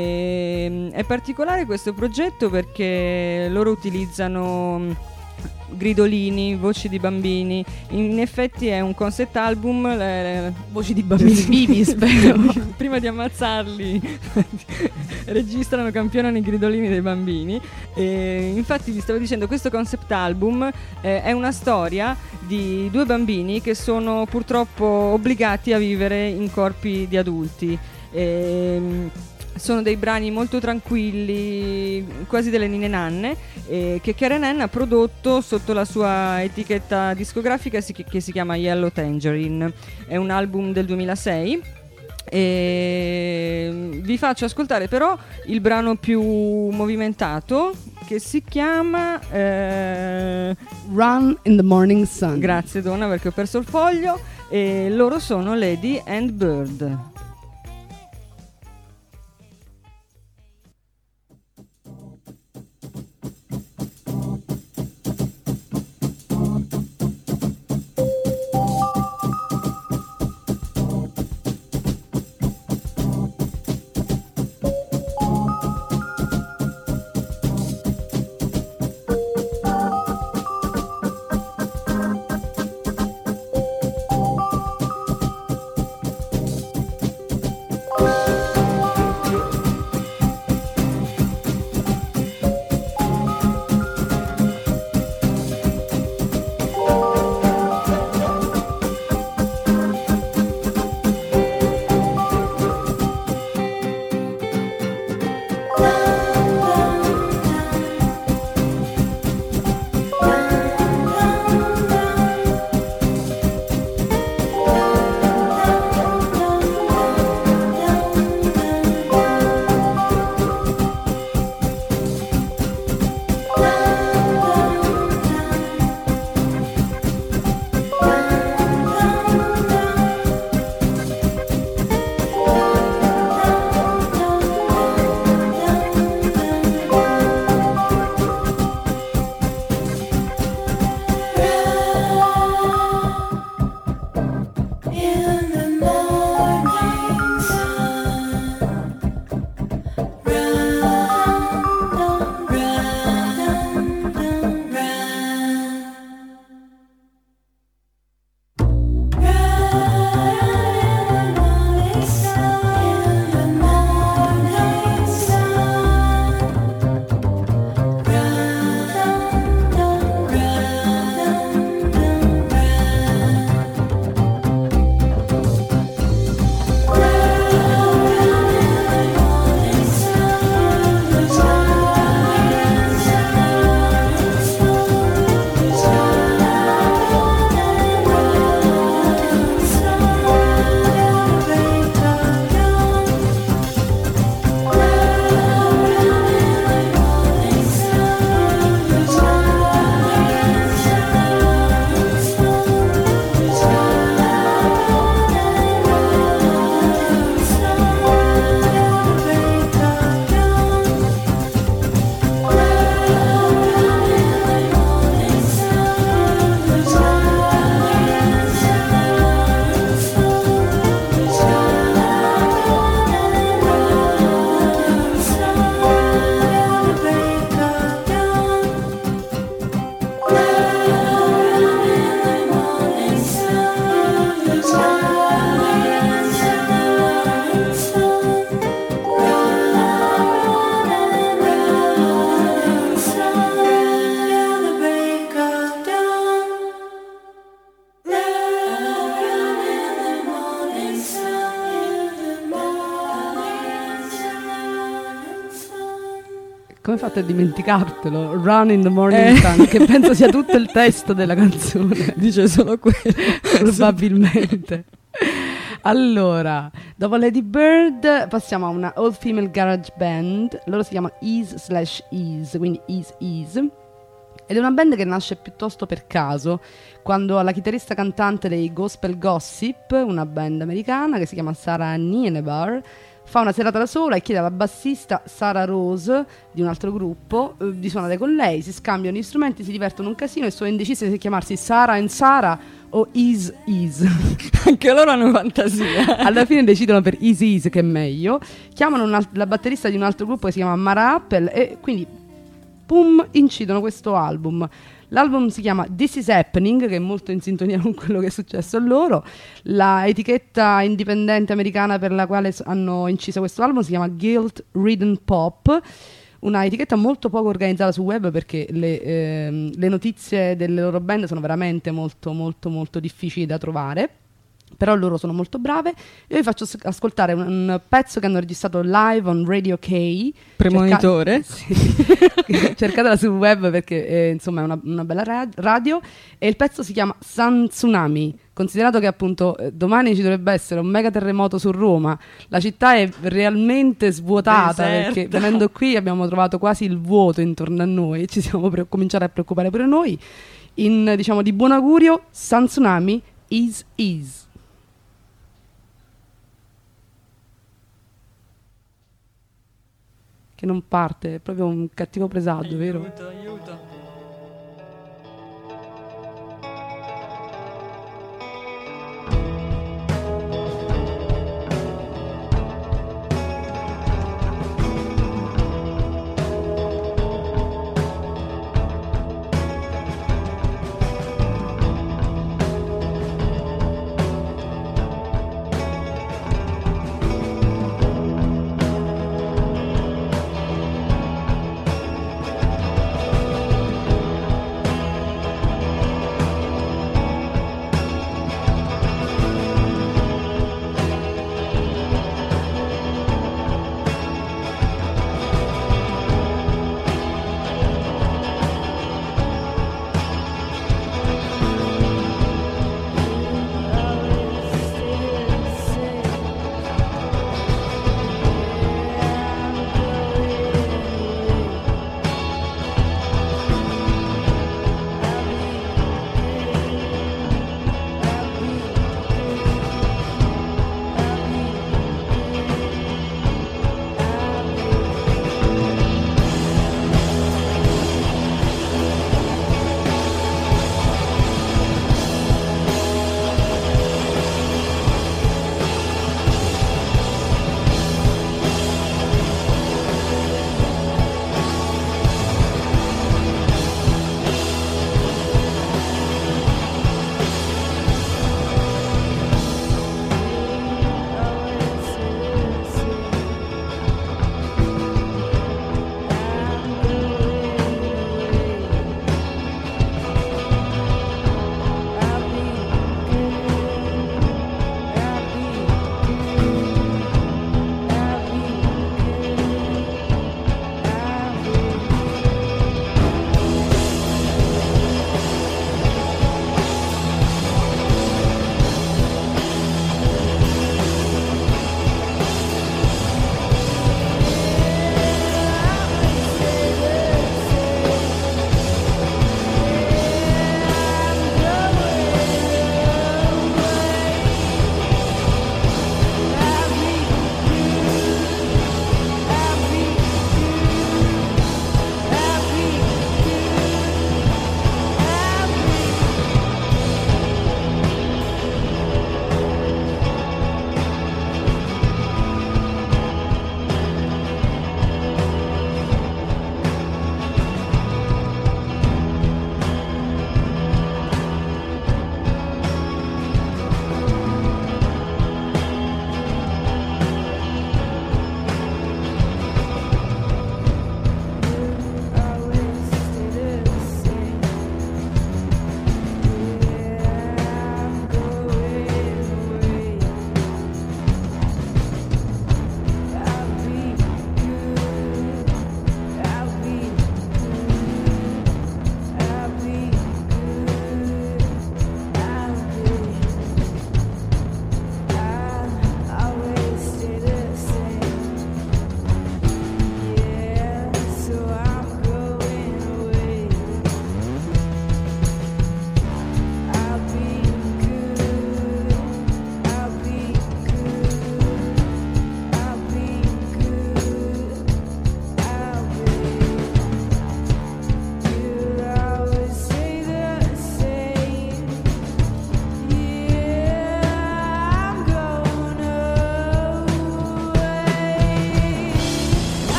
E, è particolare questo progetto perché loro utilizzano gridolini, voci di bambini. In effetti è un concept album, le- le- Voci di bambini vivi, spero. prima di ammazzarli registrano, campionano i gridolini dei bambini. E infatti vi stavo dicendo, questo concept album eh, è una storia di due bambini che sono purtroppo obbligati a vivere in corpi di adulti. Ehm, sono dei brani molto tranquilli, quasi delle ninne nanne, eh, che Karen Ann ha prodotto sotto la sua etichetta discografica si- che si chiama Yellow Tangerine. È un album del duemilasei. E vi faccio ascoltare però il brano più movimentato, che si chiama eh, Run in the Morning Sun. grazie Donna, perché ho perso il foglio. E loro sono Lady and Bird. Come fate a dimenticartelo? Run in the Morning Eh. Sun, che penso sia tutto il testo della canzone. Dice solo quello. Probabilmente. Allora, dopo Lady Bird passiamo a una all female garage band. Loro si chiama Ease slash Ease, quindi Ease Ease. Ed è una band che nasce piuttosto per caso, quando la chitarrista cantante dei Gospel Gossip, una band americana che si chiama Sarah Nienebar, fa una serata da sola e chiede alla bassista Sarah Rose di un altro gruppo eh, di suonare con lei. Si scambiano gli strumenti, si divertono un casino e sono indecise se chiamarsi Sarah and Sarah o Ease Ease. Anche loro hanno fantasia. Alla fine decidono per Ease Ease, che è meglio. Chiamano un alt- la batterista di un altro gruppo che si chiama Mara Apple e quindi pum, incidono questo album. L'album si chiama This Is Happening, che è molto in sintonia con quello che è successo a loro. La etichetta indipendente americana per la quale s- hanno inciso questo album si chiama Guilt Ridden Pop, una etichetta molto poco organizzata su web, perché le, ehm, le notizie delle loro band sono veramente molto molto molto difficili da trovare. Però loro sono molto brave. Io vi faccio s- ascoltare un, un pezzo che hanno registrato live on Radio K. Premonitore. Cerca- sì. Cercatela sul web, perché eh, insomma è una, una bella ra- radio. E il pezzo si chiama Sun Tsunami. Considerato che appunto eh, domani ci dovrebbe essere un mega terremoto su Roma, la città è realmente svuotata, Deserta. perché venendo qui abbiamo trovato quasi il vuoto intorno a noi e ci siamo pre- cominciati a preoccupare pure noi. In, diciamo, di buon augurio, Sun Tsunami is is. Che non parte, è proprio un cattivo presagio, vero? Aiuto, aiuto. Tsunami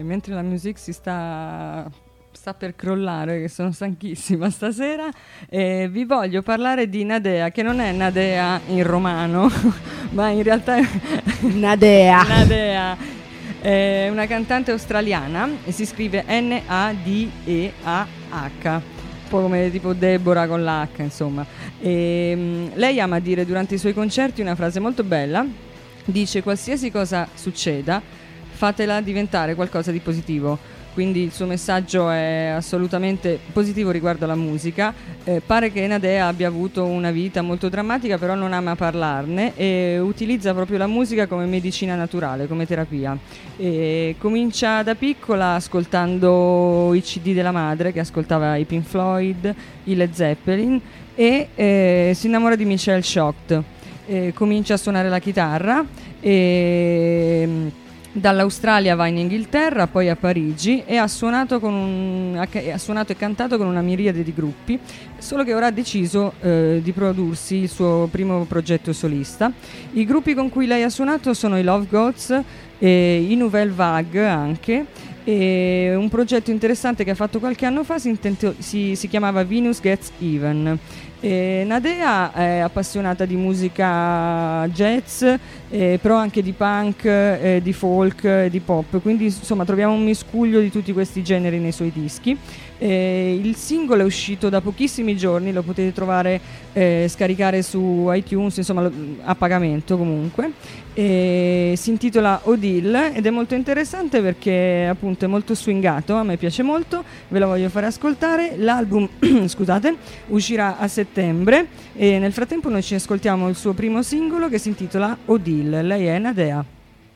mentre la music si sta, sta per crollare, che sono stanchissima stasera, eh, vi voglio parlare di Nadea, che non è Nadea in romano, ma in realtà è Nadea. Nadea. È una cantante australiana e si scrive N A D E A H, un po' come tipo Deborah con l'H, insomma. E, mh, lei ama dire durante i suoi concerti una frase molto bella. Dice: qualsiasi cosa succeda, fatela diventare qualcosa di positivo. Quindi il suo messaggio è assolutamente positivo riguardo alla musica. Eh, pare che Nadea abbia avuto una vita molto drammatica, però non ama parlarne e utilizza proprio la musica come medicina naturale, come terapia. E comincia da piccola ascoltando i C D della madre, che ascoltava i Pink Floyd, i Led Zeppelin, e eh, si innamora di Michelle Shocked. Eh, comincia a suonare la chitarra e dall'Australia va in Inghilterra, poi a Parigi, e ha suonato, con un, ha, ha suonato e cantato con una miriade di gruppi, solo che ora ha deciso eh, di prodursi il suo primo progetto solista. I gruppi con cui lei ha suonato sono i Love Goats e i Nouvelle Vague anche, e un progetto interessante che ha fatto qualche anno fa si, intento, si, si chiamava Venus Gets Even. E Nadea è appassionata di musica jazz, eh, però anche di punk, eh, di folk, eh, di pop, quindi insomma troviamo un miscuglio di tutti questi generi nei suoi dischi. Eh, il singolo è uscito da pochissimi giorni, lo potete trovare, eh, scaricare su iTunes, insomma lo, a pagamento comunque. E si intitola Odile ed è molto interessante perché appunto è molto swingato, a me piace molto, ve lo voglio fare ascoltare. L'album scusate, uscirà a settembre e nel frattempo noi ci ascoltiamo il suo primo singolo che si intitola Odile. Lei è Nadea.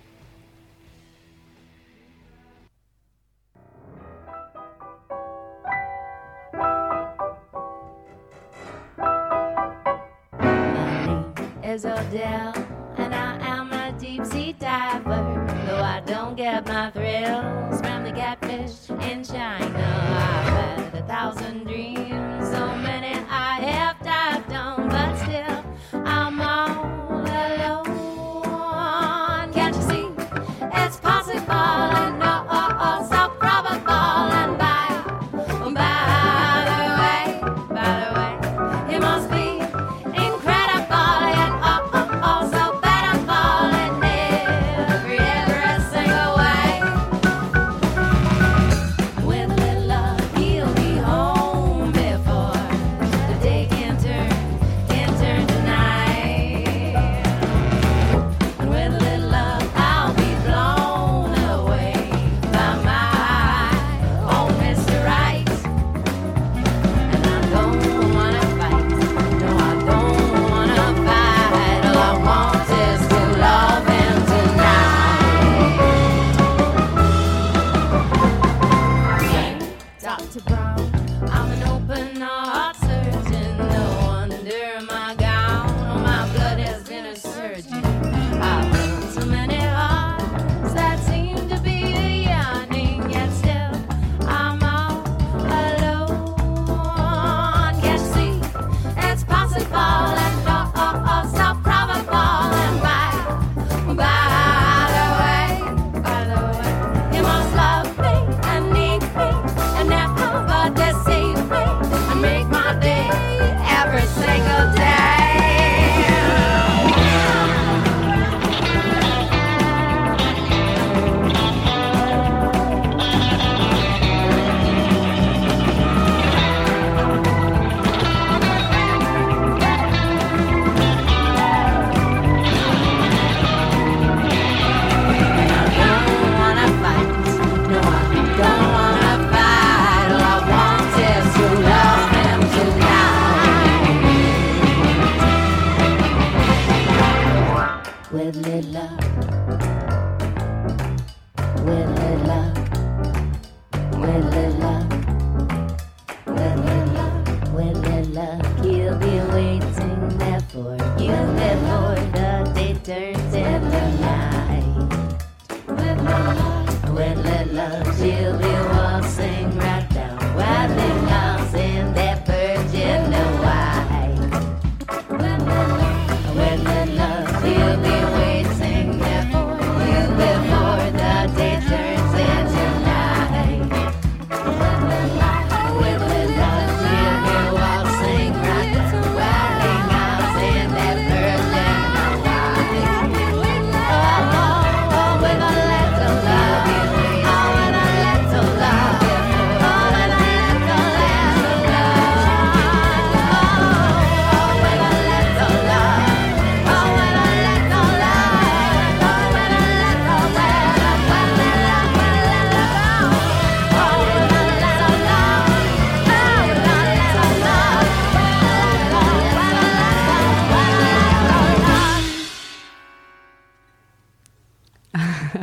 Is Odell, and I am a deep sea diver. Though I don't get my thrills from the catfish in China, I've had a thousand dreams, so many I have dived on, but still I'm all alone. Can't you see? It's possible and no, oh, oh, so probable. And by, by the way, by the way, it must be You'll be waiting there for you before the day turns into night.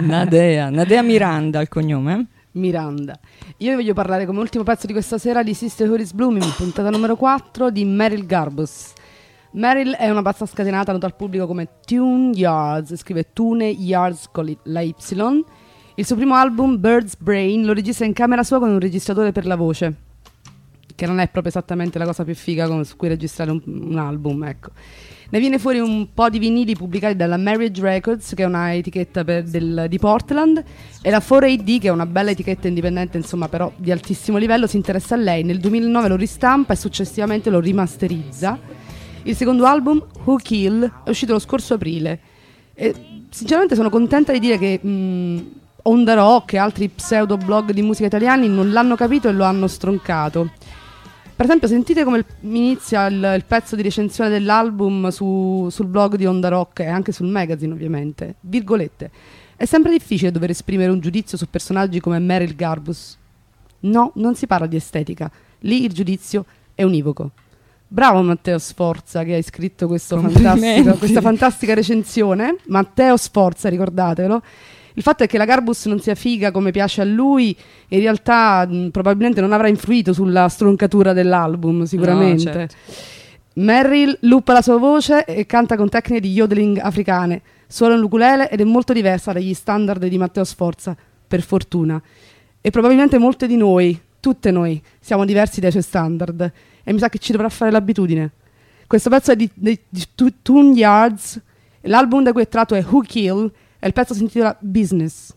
Nadea, Nadea Miranda il cognome. Miranda. Io vi voglio parlare come ultimo pezzo di questa sera di Sister Who is Blooming, puntata numero quattro di Meryl Garbus. Meryl è una pazza scatenata, nota al pubblico come Tune Yards, scrive Tune Yards con la Y. Il suo primo album, Bird's Brain, lo registra in camera sua con un registratore per la voce, che non è proprio esattamente la cosa più figa con, su cui registrare un, un album, ecco. Ne viene fuori un po' di vinili pubblicati dalla Marriage Records, che è una etichetta per del, di Portland, e la quattro A D, che è una bella etichetta indipendente, insomma, però di altissimo livello, si interessa a lei. Nel duemilanove lo ristampa e successivamente lo rimasterizza. Il secondo album, Who Kill, è uscito lo scorso aprile. E sinceramente sono contenta di dire che mh, Onda Rock e altri pseudo blog di musica italiani non l'hanno capito e lo hanno stroncato. Per esempio, sentite come il- inizia il, il pezzo di recensione dell'album su- sul blog di Onda Rock e anche sul magazine, ovviamente. Virgolette. È sempre difficile dover esprimere un giudizio su personaggi come Meryl Garbus. No, non si parla di estetica. Lì il giudizio è univoco. Bravo Matteo Sforza che hai scritto questo Complimenti. fantastico, questa fantastica recensione. Matteo Sforza, ricordatelo. Il fatto è che la Garbus non sia figa come piace a lui, in realtà mh, probabilmente non avrà influito sulla stroncatura dell'album, sicuramente. No, certo. Meryl luppa la sua voce e canta con tecniche di yodeling africane, suona l'ukulele ed è molto diversa dagli standard di Matteo Sforza, per fortuna. E probabilmente molte di noi, tutte noi, siamo diversi dai suoi standard e mi sa che ci dovrà fare l'abitudine. Questo pezzo è di, di, di Tune Yards, l'album da cui è tratto è Who Kill, e il pezzo si intitola Business.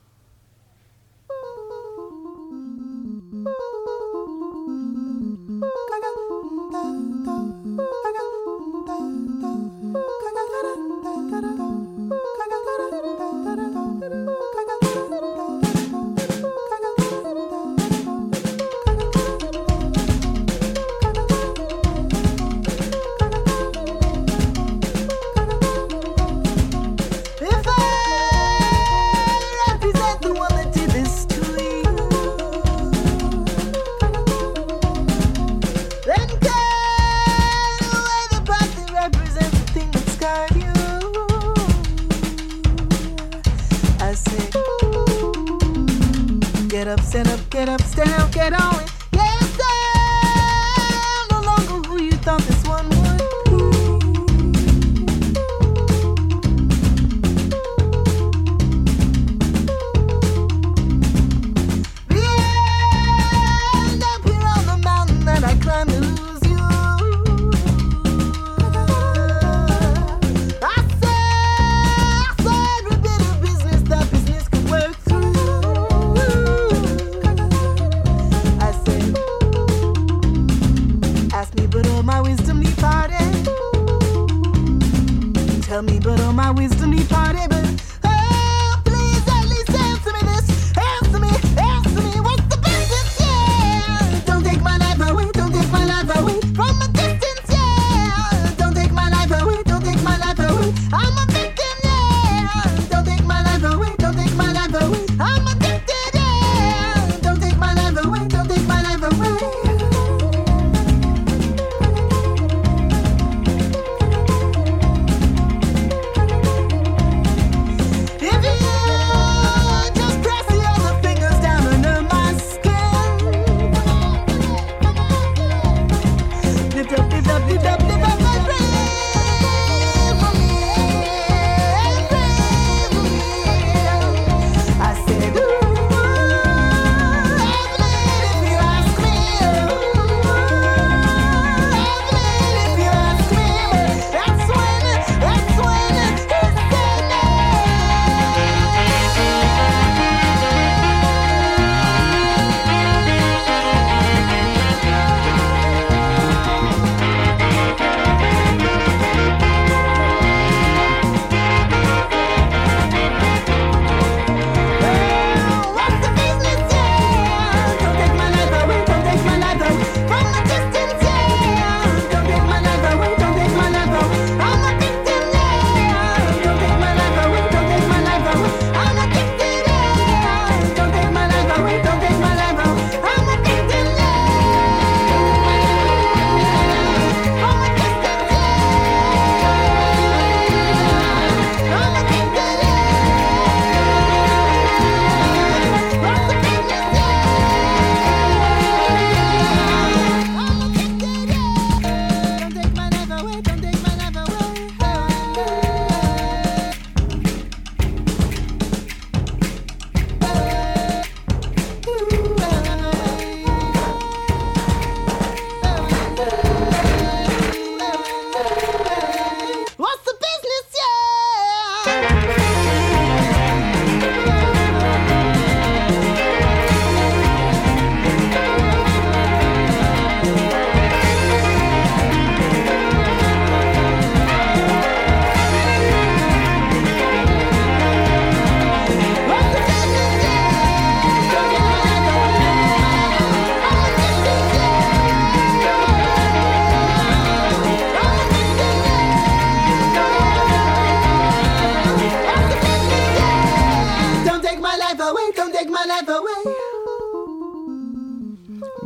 If I represent the one that did this to you, then cut away the part that represents the thing that scarred you. I say, get up, stand up, get up, stand up, get on it. Yes, I'm no longer who you thought this one would be. End up here on the mountain that I climbed to lose you. I said, I said, we did a business that business could work through. I said,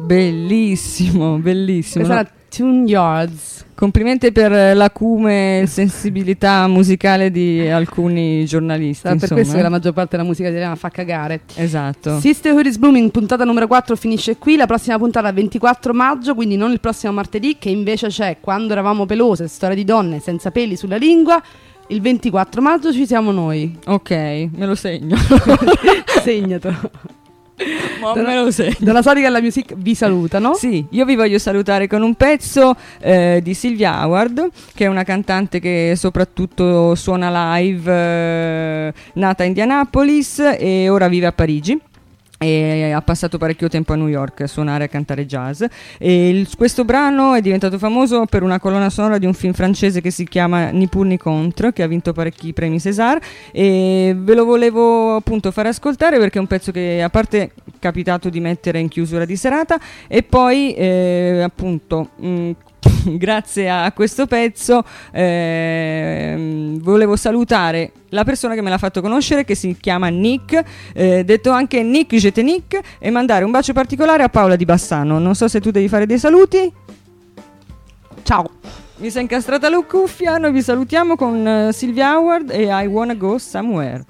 Bellissimo, bellissimo. Questa no? era Tune Yards. Complimenti per l'acume e sensibilità musicale di alcuni giornalisti. Sarà per insomma, questo eh. che la maggior parte della musica italiana fa cagare. Esatto. Sisterhood is Blooming, puntata numero quattro finisce qui. La prossima puntata è ventiquattro maggio, quindi non il prossimo martedì, che invece c'è Quando eravamo pelose, storia di donne senza peli sulla lingua. Il ventiquattro maggio ci siamo noi. Ok, me lo segno. Segnatelo. Ma me lo segno. Dalla Sonica alla Music vi salutano. Sì, io vi voglio salutare con un pezzo eh, di Sylvia Howard, che è una cantante che soprattutto suona live, eh, nata a Indianapolis e ora vive a Parigi. E ha passato parecchio tempo a New York a suonare e a cantare jazz. E il- questo brano è diventato famoso per una colonna sonora di un film francese che si chiama Ni pour ni contre, che ha vinto parecchi premi César, e ve lo volevo appunto fare ascoltare perché è un pezzo che a parte è capitato di mettere in chiusura di serata e poi eh, appunto mh, grazie a questo pezzo ehm, volevo salutare la persona che me l'ha fatto conoscere, che si chiama Nick, eh, detto anche Nick Jete Nick, e mandare un bacio particolare a Paola di Bassano. Non so se tu devi fare dei saluti. Ciao. Mi sei incastrata la cuffia. Noi vi salutiamo con eh, Sylvia Howard e I Wanna Go Somewhere.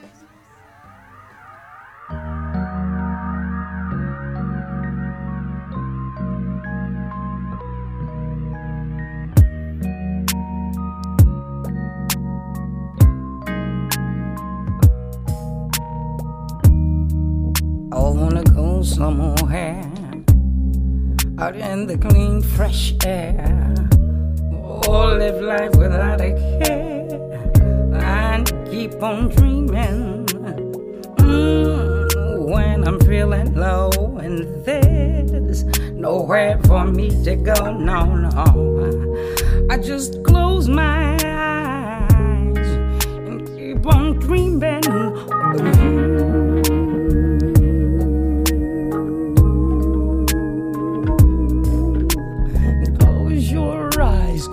I wanna go somewhere out in the clean, fresh air. Oh, live life without a care and keep on dreaming. Mm, when I'm feeling low and there's nowhere for me to go, no, no. I just close my eyes and keep on dreaming of you. Close your eyes,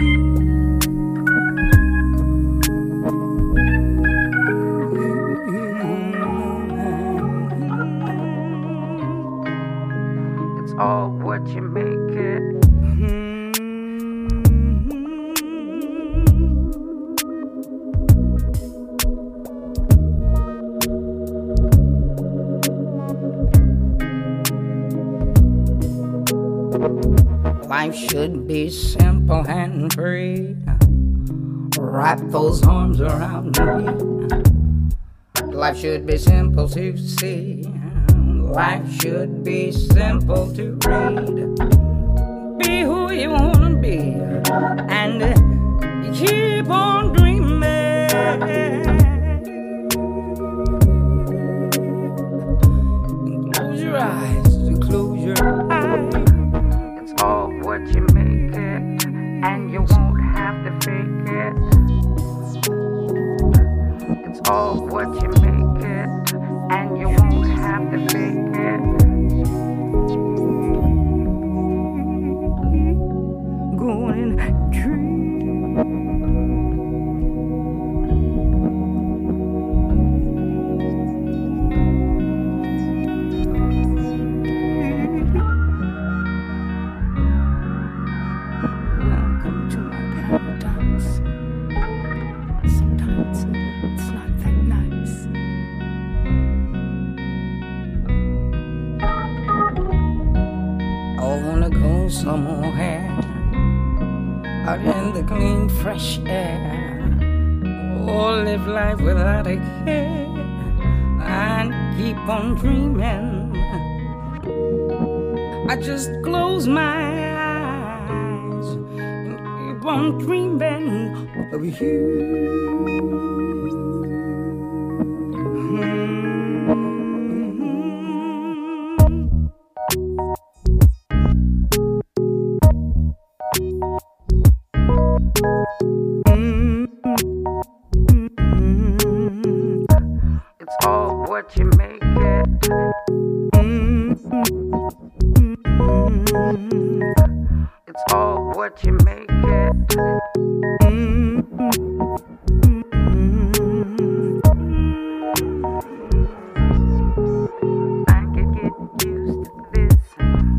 it's all what you make it. Life should be simple and free. Wrap those arms around me. Life should be simple to see. Life should be simple to read. Be who you wanna be and keep on dreaming. Close your eyes, close your eyes. It's all what you make it, and you won't have to fake it. It's all what you make it, and you won't have to fake it. Go and dream. Welcome to my paradise. Sometimes it's not that nice. I wanna go somewhere out in the clean, fresh air. Oh, live life without a care and keep on dreaming. I just close my eyes and keep on dreaming of you. It's all what you make it. It's all what you make it. I could get used to this.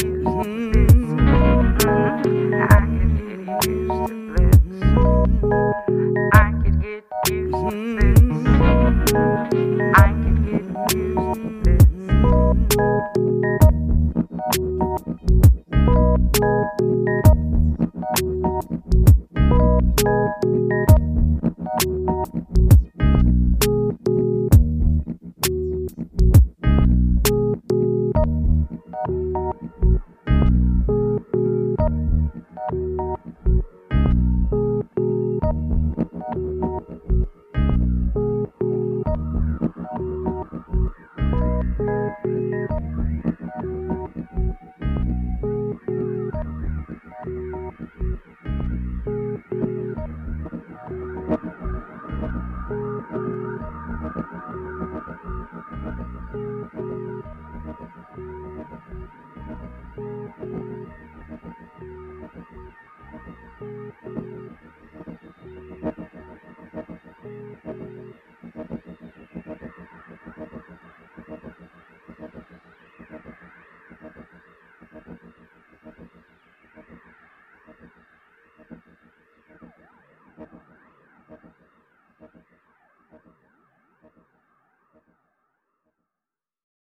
Thank you.